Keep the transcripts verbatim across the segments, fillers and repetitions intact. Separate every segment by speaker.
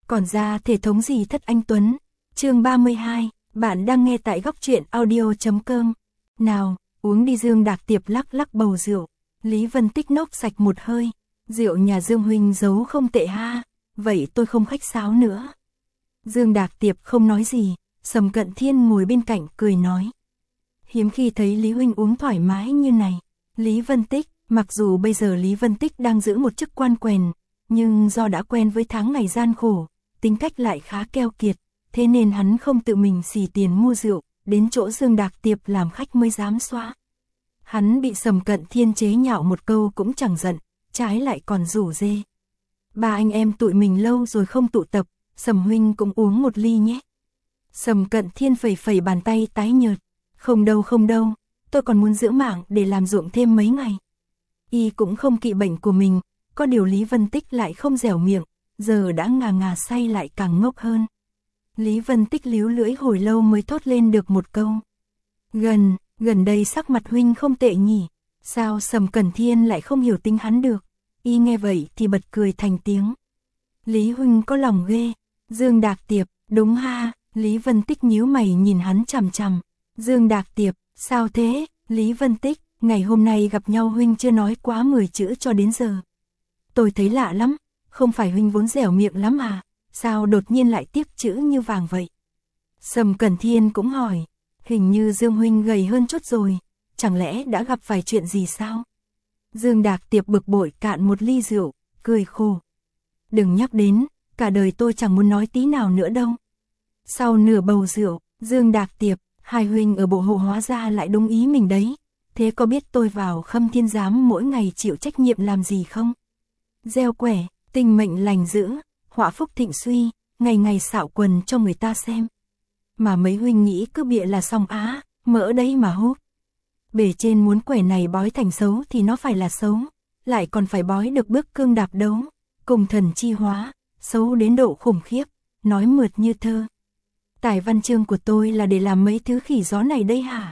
Speaker 1: Còn ra thể thống gì thất anh Tuấn. Chương ba mươi hai, bạn đang nghe tại góc truyện audio chấm com. Nào, uống đi. Dương Đạc Tiệp lắc lắc bầu rượu. Lý Vân Tích nốc sạch một hơi. Rượu nhà Dương huynh giấu không tệ ha, vậy tôi không khách sáo nữa. Dương Đạc Tiệp không nói gì, Sầm Cận Thiên ngồi bên cạnh cười nói. Hiếm khi thấy Lý huynh uống thoải mái như này. Lý Vân Tích, mặc dù bây giờ Lý Vân Tích đang giữ một chức quan quèn, nhưng do đã quen với tháng ngày gian khổ, tính cách lại khá keo kiệt, thế nên hắn không tự mình xỉ tiền mua rượu, đến chỗ Dương Đạc Tiệp làm khách mới dám xóa. Hắn bị Sầm Cận Thiên chế nhạo một câu cũng chẳng giận, trái lại còn rủ rê. Ba anh em tụi mình lâu rồi không tụ tập, Sầm huynh cũng uống một ly nhé. Sầm Cận Thiên phẩy phẩy bàn tay tái nhợt. Không đâu không đâu, tôi còn muốn giữ mạng để làm ruộng thêm mấy ngày. Y cũng không kỵ bệnh của mình, có điều Lý Vân Tích lại không dẻo miệng, giờ đã ngà ngà say lại càng ngốc hơn. Lý Vân Tích líu lưỡi hồi lâu mới thốt lên được một câu. Gần, gần đây sắc mặt huynh không tệ nhỉ, sao Sầm Cẩn Thiên lại không hiểu tính hắn được. Y nghe vậy thì bật cười thành tiếng. Lý huynh có lòng ghê. Dương Đạc Tiệp, đúng ha. Lý Vân Tích nhíu mày nhìn hắn chằm chằm. Dương Đạc Tiệp, sao thế? Lý Vân Tích, ngày hôm nay gặp nhau huynh chưa nói quá mười chữ cho đến giờ. Tôi thấy lạ lắm, không phải huynh vốn dẻo miệng lắm à, sao đột nhiên lại tiếp chữ như vàng vậy? Sầm Cẩn Thiên cũng hỏi, hình như Dương huynh gầy hơn chút rồi, chẳng lẽ đã gặp phải chuyện gì sao? Dương Đạc Tiệp bực bội cạn một ly rượu, cười khổ. Đừng nhắc đến, cả đời tôi chẳng muốn nói tí nào nữa đâu. Sau nửa bầu rượu, Dương Đạc Tiệp, hai huynh ở bộ hộ hóa ra lại đúng ý mình đấy. Thế có biết tôi vào Khâm Thiên Giám mỗi ngày chịu trách nhiệm làm gì không? Gieo quẻ, tình mệnh lành giữ, họa phúc thịnh suy, ngày ngày xạo quần cho người ta xem. Mà mấy huynh nghĩ cứ bịa là xong á, mỡ đấy mà hút. Bề trên muốn quẻ này bói thành xấu thì nó phải là xấu, lại còn phải bói được bước cương đạp đấu, cùng thần chi hóa, xấu đến độ khủng khiếp, nói mượt như thơ. Tài văn chương của tôi là để làm mấy thứ khỉ gió này đây hả?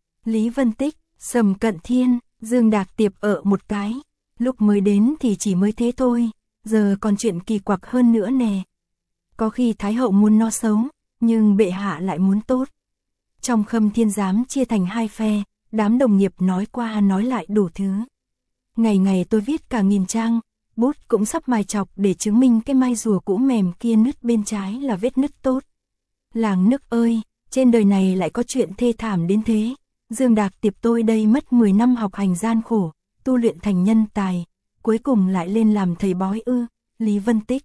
Speaker 1: Lý Vân Tích, Sầm Cận Thiên, Dương Đạc Tiệp ở một cái. Lúc mới đến thì chỉ mới thế thôi, giờ còn chuyện kỳ quặc hơn nữa nè. Có khi Thái hậu muốn nó xấu, nhưng bệ hạ lại muốn tốt. Trong Khâm Thiên Giám chia thành hai phe, đám đồng nghiệp nói qua nói lại đủ thứ. Ngày ngày tôi viết cả nghìn trang, bút cũng sắp mài chọc để chứng minh cái mai rùa cũ mềm kia nứt bên trái là vết nứt tốt. Làng nước ơi, trên đời này lại có chuyện thê thảm đến thế. Dương Đạc Tiệp tôi đây mất mười năm học hành gian khổ, tu luyện thành nhân tài, cuối cùng lại lên làm thầy bói ư? Lý Vân Tích.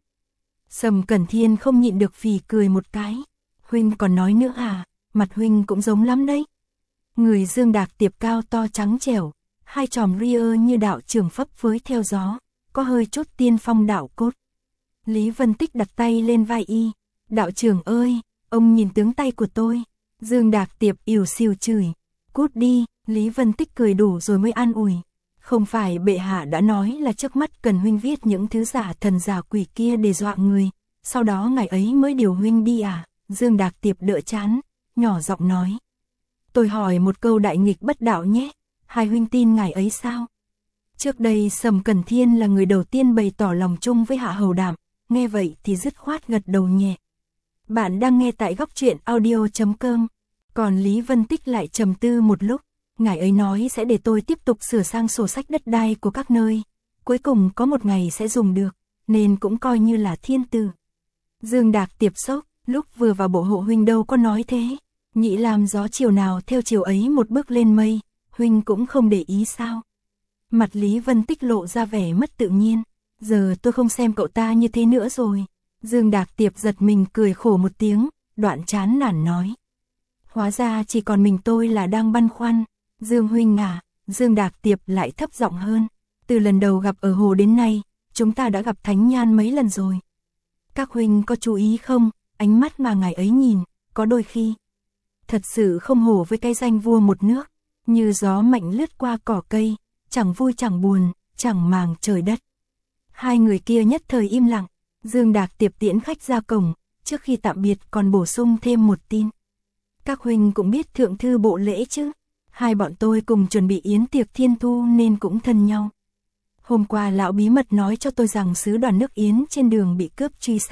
Speaker 1: Sầm Cẩn Thiên không nhịn được phì cười một cái. Huynh còn nói nữa à, mặt huynh cũng giống lắm đấy. Người Dương Đạc Tiệp cao to trắng trẻo, hai tròm ria như đạo trường phấp phới theo gió, có hơi chút tiên phong đạo cốt. Lý Vân Tích đặt tay lên vai y. Đạo trưởng ơi, ông nhìn tướng tay của tôi. Dương Đạc Tiệp ỉu xìu chửi. Cút đi. Lý Vân Tích cười đủ rồi mới an ủi. Không phải bệ hạ đã nói là trước mắt cần huynh viết những thứ giả thần giả quỷ kia để dọa người, sau đó ngày ấy mới điều huynh đi à? Dương Đạc Tiệp đỡ chán, nhỏ giọng nói. Tôi hỏi một câu đại nghịch bất đạo nhé, hai huynh tin ngài ấy sao? Trước đây Sầm Cẩn Thiên là người đầu tiên bày tỏ lòng chung với Hạ Hầu Đạm, nghe vậy thì dứt khoát gật đầu nhẹ. Bạn đang nghe tại góc truyện audio chấm com. Còn Lý Vân Tích lại trầm tư một lúc, ngài ấy nói sẽ để tôi tiếp tục sửa sang sổ sách đất đai của các nơi, cuối cùng có một ngày sẽ dùng được, nên cũng coi như là thiên tử. Dương Đạc Tiệp sốc, lúc vừa vào bộ hộ huynh đâu có nói thế, nhị làm gió chiều nào theo chiều ấy một bước lên mây, huynh cũng không để ý sao? Mặt Lý Vân Tích lộ ra vẻ mất tự nhiên, giờ tôi không xem cậu ta như thế nữa rồi. Dương Đạc Tiệp giật mình cười khổ một tiếng, đoạn chán nản nói. Hóa ra chỉ còn mình tôi là đang băn khoăn. Dương huynh à, Dương Đạc Tiệp lại thấp giọng hơn. Từ lần đầu gặp ở hồ đến nay, chúng ta đã gặp Thánh Nhan mấy lần rồi. Các huynh có chú ý không, ánh mắt mà ngài ấy nhìn, có đôi khi. Thật sự không hổ với cái danh vua một nước, như gió mạnh lướt qua cỏ cây, chẳng vui chẳng buồn, chẳng màng trời đất. Hai người kia nhất thời im lặng, Dương Đạc Tiệp tiễn khách ra cổng, trước khi tạm biệt còn bổ sung thêm một tin. Các huynh cũng biết thượng thư bộ lễ chứ, hai bọn tôi cùng chuẩn bị yến tiệc thiên thu nên cũng thân nhau. Hôm qua lão bí mật nói cho tôi rằng sứ đoàn nước Yến trên đường bị cướp truy sát,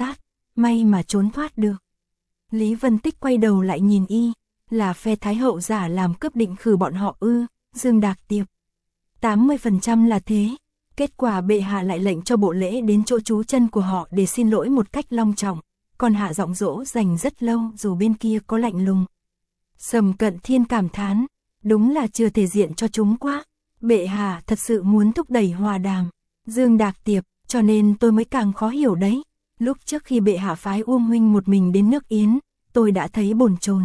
Speaker 1: may mà trốn thoát được. Lý Vân Tích quay đầu lại nhìn y, là phe Thái hậu giả làm cướp định khử bọn họ ư? Dương Đạc Tiệp. tám mươi phần trăm là thế. Kết quả bệ hạ lại lệnh cho bộ lễ đến chỗ trú chân của họ để xin lỗi một cách long trọng, còn hạ giọng dỗ dành rất lâu dù bên kia có lạnh lùng. Sầm Cận Thiên cảm thán, đúng là chưa thể diện cho chúng quá. Bệ hạ thật sự muốn thúc đẩy hòa đàm. Dương Đạc Tiệp, cho nên tôi mới càng khó hiểu đấy. Lúc trước khi bệ hạ phái Uông huynh một mình đến nước Yến, tôi đã thấy bồn chồn.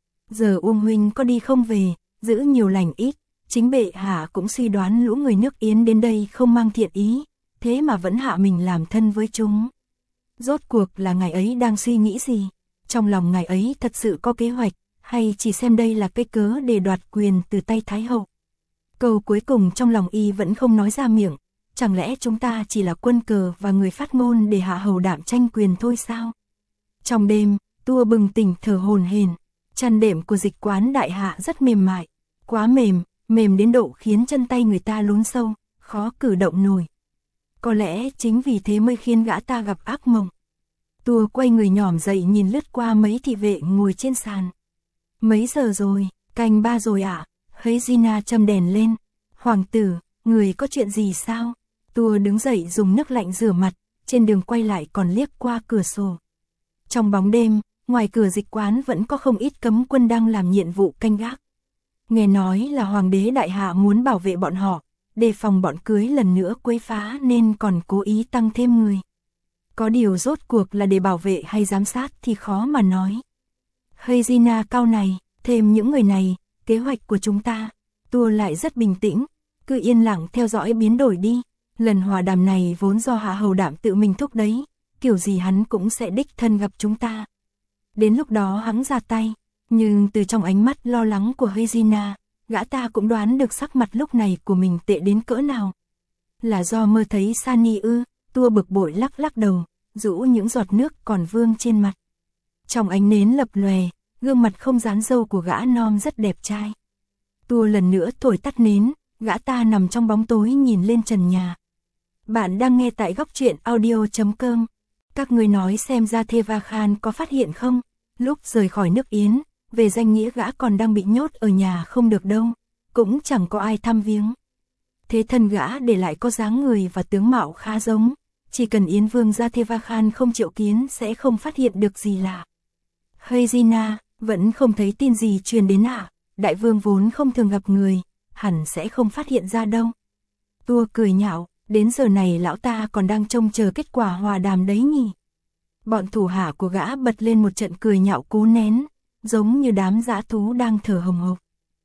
Speaker 1: Giờ Uông huynh có đi không về, giữ nhiều lành ít, chính bệ hạ cũng suy đoán lũ người nước Yến đến đây không mang thiện ý, thế mà vẫn hạ mình làm thân với chúng. Rốt cuộc là ngài ấy đang suy nghĩ gì? Trong lòng ngài ấy thật sự có kế hoạch, hay chỉ xem đây là cái cớ để đoạt quyền từ tay Thái hậu? Câu cuối cùng trong lòng y vẫn không nói ra miệng, chẳng lẽ chúng ta chỉ là quân cờ và người phát ngôn để hạ hầu đạm tranh quyền thôi sao? Trong đêm, Tua bừng tỉnh thở hổn hển, chăn đệm của Dịch Quán đại hạ rất mềm mại, quá mềm, mềm đến độ khiến chân tay người ta lún sâu, khó cử động nổi. Có lẽ chính vì thế mới khiến gã ta gặp ác mộng. Tua quay người nhỏm dậy nhìn lướt qua mấy thị vệ ngồi trên sàn. Mấy giờ rồi? Canh ba rồi ạ. À? Thấy Gina châm đèn lên. Hoàng tử, người có chuyện gì sao? Tua đứng dậy dùng nước lạnh rửa mặt, trên đường quay lại còn liếc qua cửa sổ. Trong bóng đêm, ngoài cửa Dịch Quán vẫn có không ít cấm quân đang làm nhiệm vụ canh gác. Nghe nói là hoàng đế đại hạ muốn bảo vệ bọn họ, đề phòng bọn cưới lần nữa quấy phá nên còn cố ý tăng thêm người. Có điều rốt cuộc là để bảo vệ hay giám sát thì khó mà nói. Hay Gina cao này, thêm những người này, kế hoạch của chúng ta. Tua lại rất bình tĩnh, cứ yên lặng theo dõi biến đổi đi. Lần hòa đàm này vốn do hạ hầu đạm tự mình thúc đấy, kiểu gì hắn cũng sẽ đích thân gặp chúng ta. Đến lúc đó hắn ra tay, nhưng từ trong ánh mắt lo lắng của Regina, gã ta cũng đoán được sắc mặt lúc này của mình tệ đến cỡ nào. Là do mơ thấy Sani ư? Tua bực bội lắc lắc đầu, rũ những giọt nước còn vương trên mặt. Trong ánh nến lập lòe, gương mặt không dán râu của gã non rất đẹp trai. Tua lần nữa thổi tắt nến, gã ta nằm trong bóng tối nhìn lên trần nhà. Bạn đang nghe tại góc truyện audio chấm com. Các người nói xem ra Theva Khan có phát hiện không? Lúc rời khỏi nước Yến, về danh nghĩa gã còn đang bị nhốt ở nhà không được đâu, cũng chẳng có ai thăm viếng. Thế thân gã để lại có dáng người và tướng mạo khá giống, chỉ cần Yến Vương gia Theva Khan không triệu kiến sẽ không phát hiện được gì lạ. Regina, vẫn không thấy tin gì truyền đến à? Đại vương vốn không thường gặp người, hẳn sẽ không phát hiện ra đâu. Tua cười nhạo, đến giờ này lão ta còn đang trông chờ kết quả hòa đàm đấy nhỉ. Bọn thủ hạ của gã bật lên một trận cười nhạo cố nén, giống như đám dã thú đang thở hồng hộc.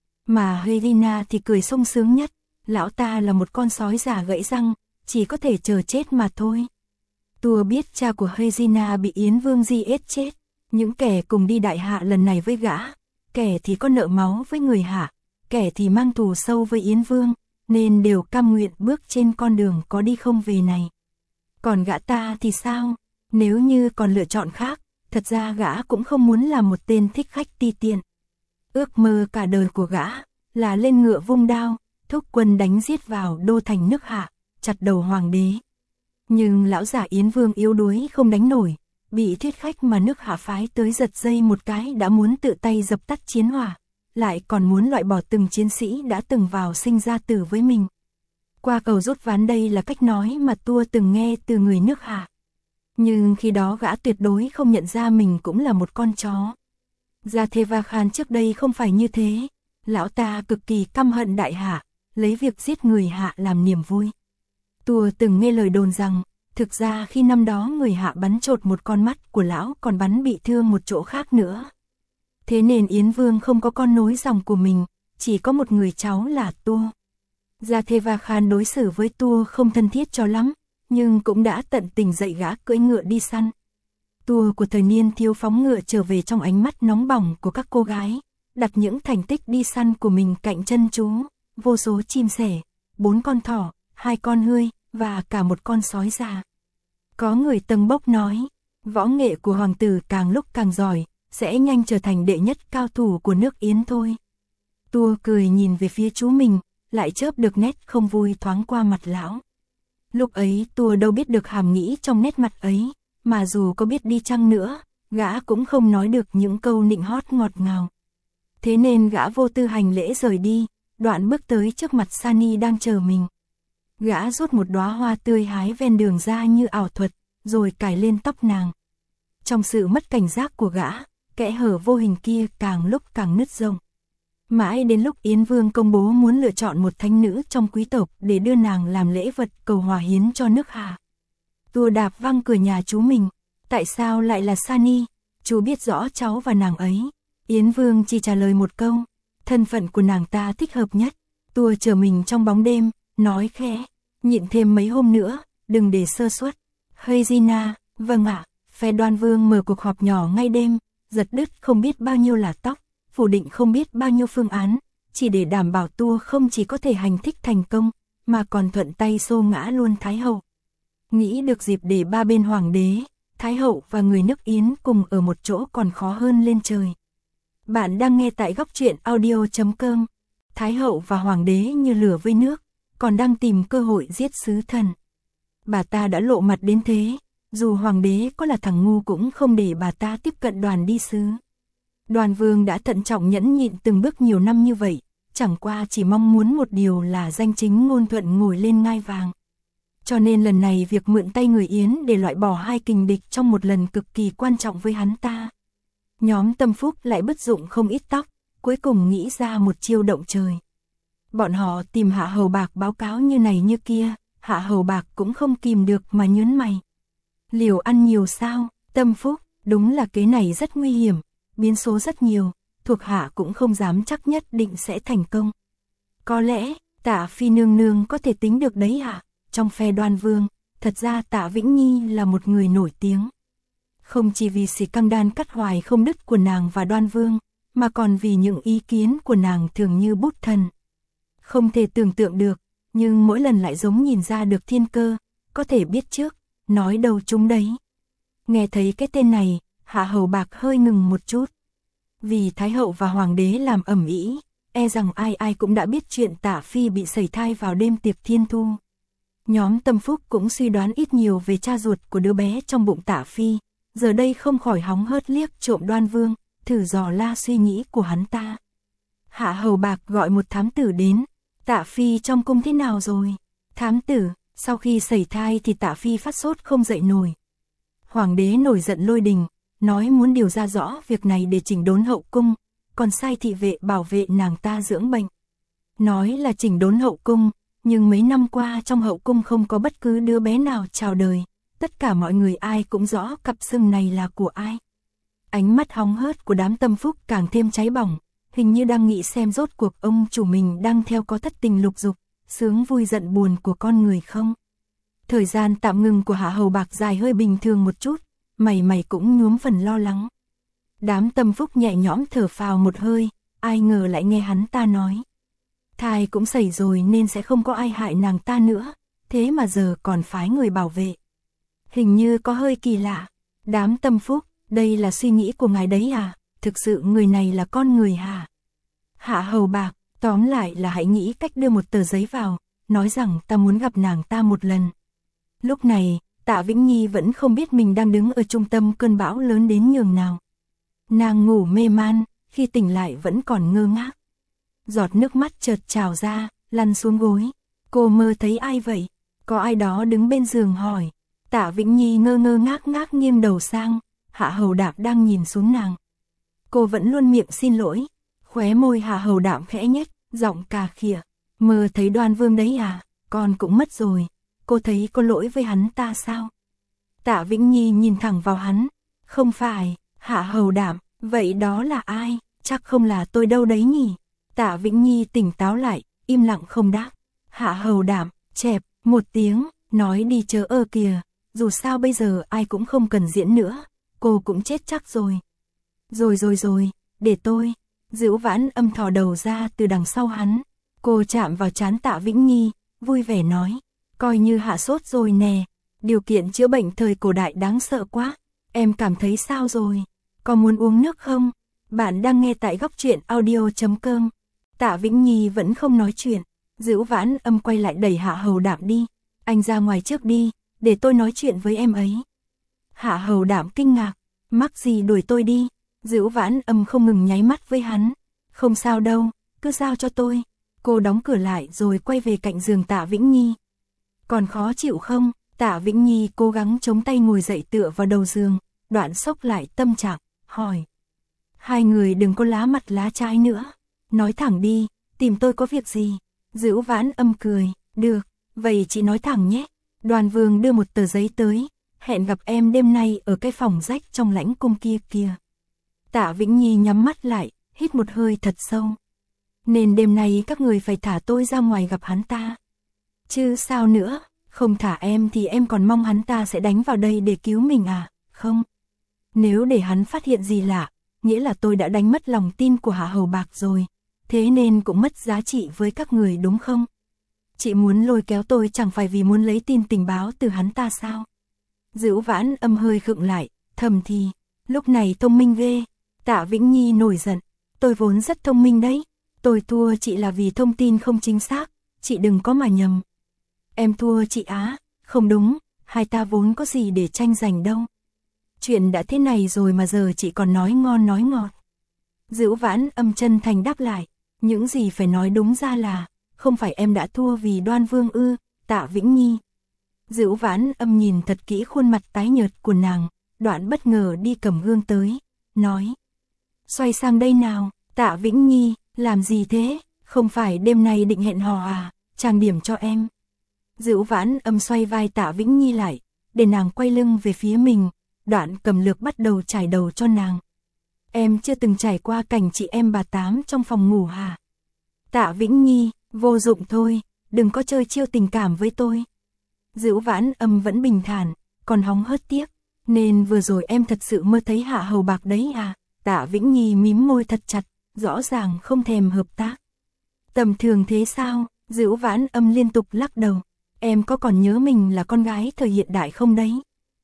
Speaker 1: Mà Regina thì cười sung sướng nhất, lão ta là một con sói già gãy răng, chỉ có thể chờ chết mà thôi. Tua biết cha của Regina bị Yến Vương giết chết, những kẻ cùng đi đại hạ lần này với gã, kẻ thì có nợ máu với người hạ, kẻ thì mang thù sâu với Yến Vương, nên đều cam nguyện bước trên con đường có đi không về này. Còn gã ta thì sao? Nếu như còn lựa chọn khác, thật ra gã cũng không muốn là một tên thích khách ti tiện. Ước mơ cả đời của gã là lên ngựa vung đao, thúc quân đánh giết vào đô thành nước Hạ, chặt đầu hoàng đế. Nhưng lão giả Yến Vương yếu đuối không đánh nổi, bị thuyết khách mà nước Hạ phái tới giật dây một cái đã muốn tự tay dập tắt chiến hỏa, lại còn muốn loại bỏ từng chiến sĩ đã từng vào sinh ra tử với mình. Qua cầu rút ván đây là cách nói mà Tua từng nghe từ người nước Hạ. Nhưng khi đó gã tuyệt đối không nhận ra mình cũng là một con chó. Gia Theva Khan trước đây không phải như thế, lão ta cực kỳ căm hận đại hạ, lấy việc giết người hạ làm niềm vui. Tua từng nghe lời đồn rằng, thực ra khi năm đó người hạ bắn chột một con mắt của lão còn bắn bị thương một chỗ khác nữa. Thế nên Yến Vương không có con nối dòng của mình, chỉ có một người cháu là Tua. Gia Theva Khan đối xử với Tua không thân thiết cho lắm, nhưng cũng đã tận tình dạy gã cưỡi ngựa đi săn. Tua của thời niên thiếu phóng ngựa trở về trong ánh mắt nóng bỏng của các cô gái, đặt những thành tích đi săn của mình cạnh chân chú, vô số chim sẻ, bốn con thỏ, hai con hươu và cả một con sói già. Có người tâng bốc nói, võ nghệ của hoàng tử càng lúc càng giỏi, sẽ nhanh trở thành đệ nhất cao thủ của nước Yến thôi. Tua cười nhìn về phía chú mình, lại chớp được nét không vui thoáng qua mặt lão. Lúc ấy Tua đâu biết được hàm nghĩ trong nét mặt ấy, mà dù có biết đi chăng nữa, gã cũng không nói được những câu nịnh hót ngọt ngào. Thế nên gã vô tư hành lễ rời đi, đoạn bước tới trước mặt Sunny đang chờ mình. Gã rút một đóa hoa tươi hái ven đường ra như ảo thuật, rồi cài lên tóc nàng. Trong sự mất cảnh giác của gã, kẽ hở vô hình kia càng lúc càng nứt rộng. Mãi đến lúc Yến Vương công bố muốn lựa chọn một thánh nữ trong quý tộc để đưa nàng làm lễ vật cầu hòa hiến cho nước Hà. Tua đạp văng cửa nhà chú mình, tại sao lại là Sunny, chú biết rõ cháu và nàng ấy. Yến Vương chỉ trả lời một câu, thân phận của nàng ta thích hợp nhất. Tua chờ mình trong bóng đêm, nói khẽ, nhịn thêm mấy hôm nữa, đừng để sơ suất. Hay Gina, vâng ạ. Phe Đoan Vương mở cuộc họp nhỏ ngay đêm, giật đứt không biết bao nhiêu là tóc, phủ định không biết bao nhiêu phương án, chỉ để đảm bảo Tua không chỉ có thể hành thích thành công, mà còn thuận tay xô ngã luôn Thái hậu. Nghĩ được dịp để ba bên hoàng đế, Thái hậu và người nước Yến cùng ở một chỗ còn khó hơn lên trời. Bạn đang nghe tại góc truyện audio chấm com. Thái hậu và hoàng đế như lửa với nước, còn đang tìm cơ hội giết sứ thần. Bà ta đã lộ mặt đến thế, dù hoàng đế có là thằng ngu cũng không để bà ta tiếp cận đoàn đi sứ. Đoàn Vương đã thận trọng nhẫn nhịn từng bước nhiều năm như vậy, chẳng qua chỉ mong muốn một điều là danh chính ngôn thuận ngồi lên ngai vàng. Cho nên lần này việc mượn tay người Yến để loại bỏ hai kình địch trong một lần cực kỳ quan trọng với hắn ta. Nhóm Tâm Phúc lại bất dụng không ít tóc, cuối cùng nghĩ ra một chiêu động trời. Bọn họ tìm Hạ Hầu Bạc báo cáo như này như kia, Hạ Hầu Bạc cũng không kìm được mà nhớn mày. Liều ăn nhiều sao, Tâm Phúc, đúng là kế này rất nguy hiểm, biến số rất nhiều, thuộc hạ cũng không dám chắc nhất định sẽ thành công. Có lẽ, Tạ Phi nương nương có thể tính được đấy hả? Trong phe Đoan Vương, thật ra Tạ Vĩnh Nhi là một người nổi tiếng. Không chỉ vì xì căng đan cắt hoài không đứt của nàng và Đoan Vương, mà còn vì những ý kiến của nàng thường như bút thần. Không thể tưởng tượng được, nhưng mỗi lần lại giống nhìn ra được thiên cơ, có thể biết trước, nói đâu chúng đấy. Nghe thấy cái tên này, Hạ Hầu Bạc hơi ngừng một chút. Vì Thái hậu và Hoàng đế làm ầm ĩ, e rằng ai ai cũng đã biết chuyện Tạ Phi bị sẩy thai vào đêm tiệc thiên thu. Nhóm Tâm Phúc cũng suy đoán ít nhiều về cha ruột của đứa bé trong bụng Tạ Phi, giờ đây không khỏi hóng hớt liếc trộm Đoan Vương, thử dò la suy nghĩ của hắn ta. Hạ Hầu Bạc gọi một thám tử đến, Tạ Phi trong cung thế nào rồi? Thám tử, sau khi sẩy thai thì Tạ Phi phát sốt không dậy nổi. Hoàng đế nổi giận lôi đình, nói muốn điều ra rõ việc này để chỉnh đốn hậu cung, còn sai thị vệ bảo vệ nàng ta dưỡng bệnh. Nói là chỉnh đốn hậu cung, nhưng mấy năm qua trong hậu cung không có bất cứ đứa bé nào chào đời, tất cả mọi người ai cũng rõ cặp sừng này là của ai. Ánh mắt hóng hớt của đám Tâm Phúc càng thêm cháy bỏng, hình như đang nghĩ xem rốt cuộc ông chủ mình đang theo có thất tình lục dục, sướng vui giận buồn của con người không. Thời gian tạm ngừng của Hạ Hầu Bạc dài hơi bình thường một chút, mày mày cũng nhuốm phần lo lắng. Đám Tâm Phúc nhẹ nhõm thở phào một hơi, ai ngờ lại nghe hắn ta nói. Thai cũng xảy rồi nên sẽ không có ai hại nàng ta nữa, thế mà giờ còn phái người bảo vệ. Hình như có hơi kỳ lạ. Đám Tâm Phúc, đây là suy nghĩ của ngài đấy à? Thực sự người này là con người hả? Hạ Hầu Bạc, tóm lại là hãy nghĩ cách đưa một tờ giấy vào, nói rằng ta muốn gặp nàng ta một lần. Lúc này, Tạ Vĩnh Nhi vẫn không biết mình đang đứng ở trung tâm cơn bão lớn đến nhường nào. Nàng ngủ mê man, khi tỉnh lại vẫn còn ngơ ngác. Giọt nước mắt chợt trào ra, lăn xuống gối. Cô mơ thấy ai vậy? Có ai đó đứng bên giường hỏi. Tạ Vĩnh Nhi ngơ ngơ ngác ngác nghiêng đầu sang, Hạ Hầu Đạm đang nhìn xuống nàng. Cô vẫn luôn miệng xin lỗi, khóe môi Hạ Hầu Đạm khẽ nhếch, giọng cà khịa. Mơ thấy Đoan Vương đấy à, con cũng mất rồi, cô thấy có lỗi với hắn ta sao? Tạ Vĩnh Nhi nhìn thẳng vào hắn, không phải, Hạ Hầu Đạm, vậy đó là ai? Chắc không là tôi đâu đấy nhỉ? Tạ Vĩnh Nhi tỉnh táo lại, im lặng không đáp. Hạ Hầu Đạm, chẹp, một tiếng, nói đi chớ ơ kìa, dù sao bây giờ ai cũng không cần diễn nữa, cô cũng chết chắc rồi. Rồi rồi rồi, để tôi. Dữu Vãn Âm thò đầu ra từ đằng sau hắn, cô chạm vào trán Tạ Vĩnh Nhi, vui vẻ nói, coi như hạ sốt rồi nè, điều kiện chữa bệnh thời cổ đại đáng sợ quá, em cảm thấy sao rồi, có muốn uống nước không? Bạn đang nghe tại góc truyện audio chấm com. Tạ Vĩnh Nhi vẫn không nói chuyện, Dữu Vãn Âm quay lại đẩy Hạ Hầu Đạm đi, anh ra ngoài trước đi, để tôi nói chuyện với em ấy. Hạ Hầu Đạm kinh ngạc, mắc gì đuổi tôi đi? Dữu Vãn Âm không ngừng nháy mắt với hắn. Không sao đâu, cứ giao cho tôi. Cô đóng cửa lại rồi quay về cạnh giường Tạ Vĩnh Nhi. Còn khó chịu không? Tạ Vĩnh Nhi cố gắng chống tay ngồi dậy tựa vào đầu giường, Đoạn sốc lại tâm trạng, hỏi. Hai người đừng có lá mặt lá trái nữa. Nói thẳng đi, tìm tôi có việc gì? Dữu Vãn Âm cười, được, vậy chị nói thẳng nhé. Đoàn Vương đưa một tờ giấy tới, hẹn gặp em đêm nay ở cái phòng rách trong lãnh cung kia kìa. Tạ Vĩnh Nhi nhắm mắt lại, hít một hơi thật sâu. Nên đêm nay các người phải thả tôi ra ngoài gặp hắn ta. Chứ sao nữa, không thả em thì em còn mong hắn ta sẽ đánh vào đây để cứu mình à, không? Nếu để hắn phát hiện gì lạ, nghĩa là tôi đã đánh mất lòng tin của Hạ Hầu Bạc rồi, thế nên cũng mất giá trị với các người đúng không? Chị muốn lôi kéo tôi chẳng phải vì muốn lấy tin tình báo từ hắn ta sao? Dữu Vãn Âm hơi khựng lại, thầm thì, lúc này thông minh ghê. Tạ Vĩnh Nhi nổi giận, tôi vốn rất thông minh đấy, tôi thua chị là vì thông tin không chính xác, chị đừng có mà nhầm. Em thua chị á, không đúng, hai ta vốn có gì để tranh giành đâu. Chuyện đã thế này rồi mà giờ chị còn nói ngon nói ngọt. Dữu Vãn Âm chân thành đáp lại, những gì phải nói đúng ra là, không phải em đã thua vì Đoan Vương ư, Tạ Vĩnh Nhi. Dữu Vãn Âm nhìn thật kỹ khuôn mặt tái nhợt của nàng, Đoạn bất ngờ đi cầm gương tới, nói. Xoay sang đây nào, Tạ Vĩnh Nhi, làm gì thế, không phải đêm nay định hẹn hò à, trang điểm cho em. Dữu Vãn Âm xoay vai Tạ Vĩnh Nhi lại, để nàng quay lưng về phía mình, Đoạn cầm lược bắt đầu trải đầu cho nàng. Em chưa từng trải qua cảnh chị em bà tám trong phòng ngủ hả? Tạ Vĩnh Nhi, vô dụng thôi, đừng có chơi chiêu tình cảm với tôi. Dữu Vãn Âm vẫn bình thản, còn hóng hớt tiếc, nên vừa rồi em thật sự mơ thấy Hạ Hầu Bạc đấy à? Tạ Vĩnh Nhi mím môi thật chặt, rõ ràng không thèm hợp tác. Tầm thường thế sao? Dữu Vãn Âm liên tục lắc đầu. Em có còn nhớ mình là con gái thời hiện đại không đấy?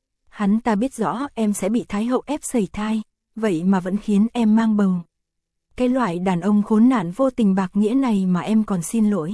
Speaker 1: Hắn ta biết rõ em sẽ bị Thái Hậu ép sẩy thai, vậy mà vẫn khiến em mang bầu. Cái loại đàn ông khốn nạn vô tình bạc nghĩa này mà em còn xin lỗi.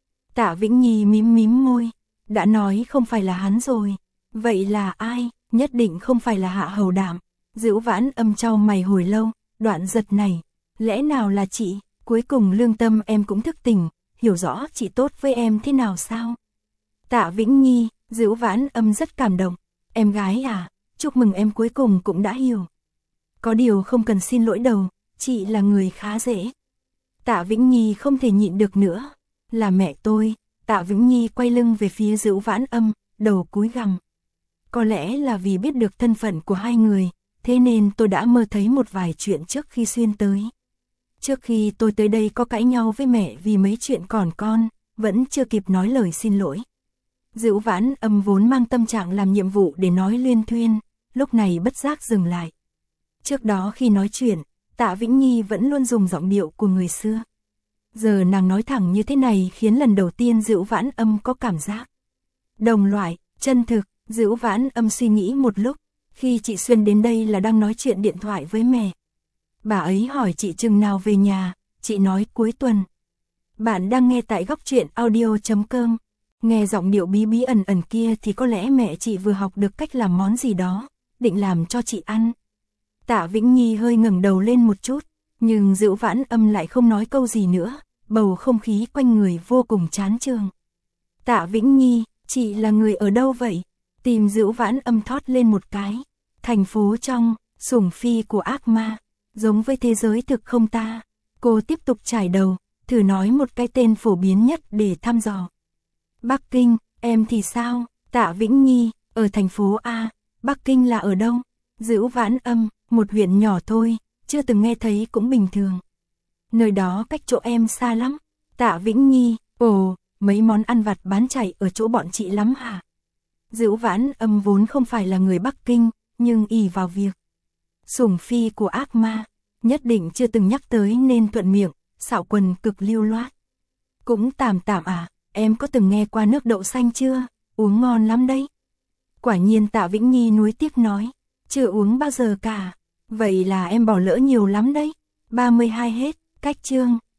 Speaker 1: Tạ Vĩnh Nhi mím mím môi, đã nói không phải là hắn rồi. Vậy là ai? Nhất định không phải là Hạ Hầu Đạm. Dữu Vãn Âm chau mày hồi lâu, Đoạn giật này. Lẽ nào là chị? Cuối cùng lương tâm em cũng thức tỉnh, hiểu rõ chị tốt với em thế nào sao? Tạ Vĩnh Nhi, Dữu Vãn Âm rất cảm động. Em gái à, chúc mừng em cuối cùng cũng đã hiểu. Có điều không cần xin lỗi đâu, chị là người khá dễ. Tạ Vĩnh Nhi không thể nhịn được nữa. Là mẹ tôi. Tạ Vĩnh Nhi quay lưng về phía Dữu Vãn Âm, đầu cúi gằm. Có lẽ là vì biết được thân phận của hai người, thế nên tôi đã mơ thấy một vài chuyện trước khi xuyên tới. Trước khi tôi tới đây có cãi nhau với mẹ vì mấy chuyện còn con, vẫn chưa kịp nói lời xin lỗi. Dữu Vãn Âm vốn mang tâm trạng làm nhiệm vụ để nói luyên thuyên, lúc này bất giác dừng lại. Trước đó khi nói chuyện, Tạ Vĩnh Nhi vẫn luôn dùng giọng điệu của người xưa. Giờ nàng nói thẳng như thế này khiến lần đầu tiên Dữu Vãn Âm có cảm giác đồng loại, chân thực. Dữu Vãn Âm suy nghĩ một lúc, khi chị Xuyên đến đây là đang nói chuyện điện thoại với mẹ. Bà ấy hỏi chị chừng nào về nhà, chị nói cuối tuần. Bạn đang nghe tại góc truyện audio chấm com. Nghe giọng điệu bí bí ẩn ẩn kia thì có lẽ mẹ chị vừa học được cách làm món gì đó, định làm cho chị ăn. Tạ Vĩnh Nhi hơi ngẩng đầu lên một chút, nhưng Dữu Vãn Âm lại không nói câu gì nữa, bầu không khí quanh người vô cùng chán chường. Tạ Vĩnh Nhi, chị là người ở đâu vậy? Tìm Dữu Vãn Âm thót lên một cái. Thành phố trong, sủng phi của ác ma, giống với thế giới thực không ta? Cô tiếp tục trải đầu, thử nói một cái tên phổ biến nhất để thăm dò. Bắc Kinh, em thì sao? Tạ Vĩnh Nhi, ở thành phố A. Bắc Kinh là ở đâu? Dữu Vãn Âm, một huyện nhỏ thôi, chưa từng nghe thấy cũng bình thường. Nơi đó cách chỗ em xa lắm. Tạ Vĩnh Nhi, ồ, mấy món ăn vặt bán chạy ở chỗ bọn chị lắm hả? Dữu Vãn Âm vốn không phải là người Bắc Kinh, nhưng ỷ vào việc sủng phi của ác ma, nhất định chưa từng nhắc tới nên thuận miệng, xạo quần cực lưu loát. Cũng tạm tạm à, em có từng nghe qua nước đậu xanh chưa? Uống ngon lắm đấy. Quả nhiên Tạ Vĩnh Nhi nuối tiếc nói, chưa uống bao giờ cả. Vậy là em bỏ lỡ nhiều lắm đấy. ba mươi hai hết, cách chương.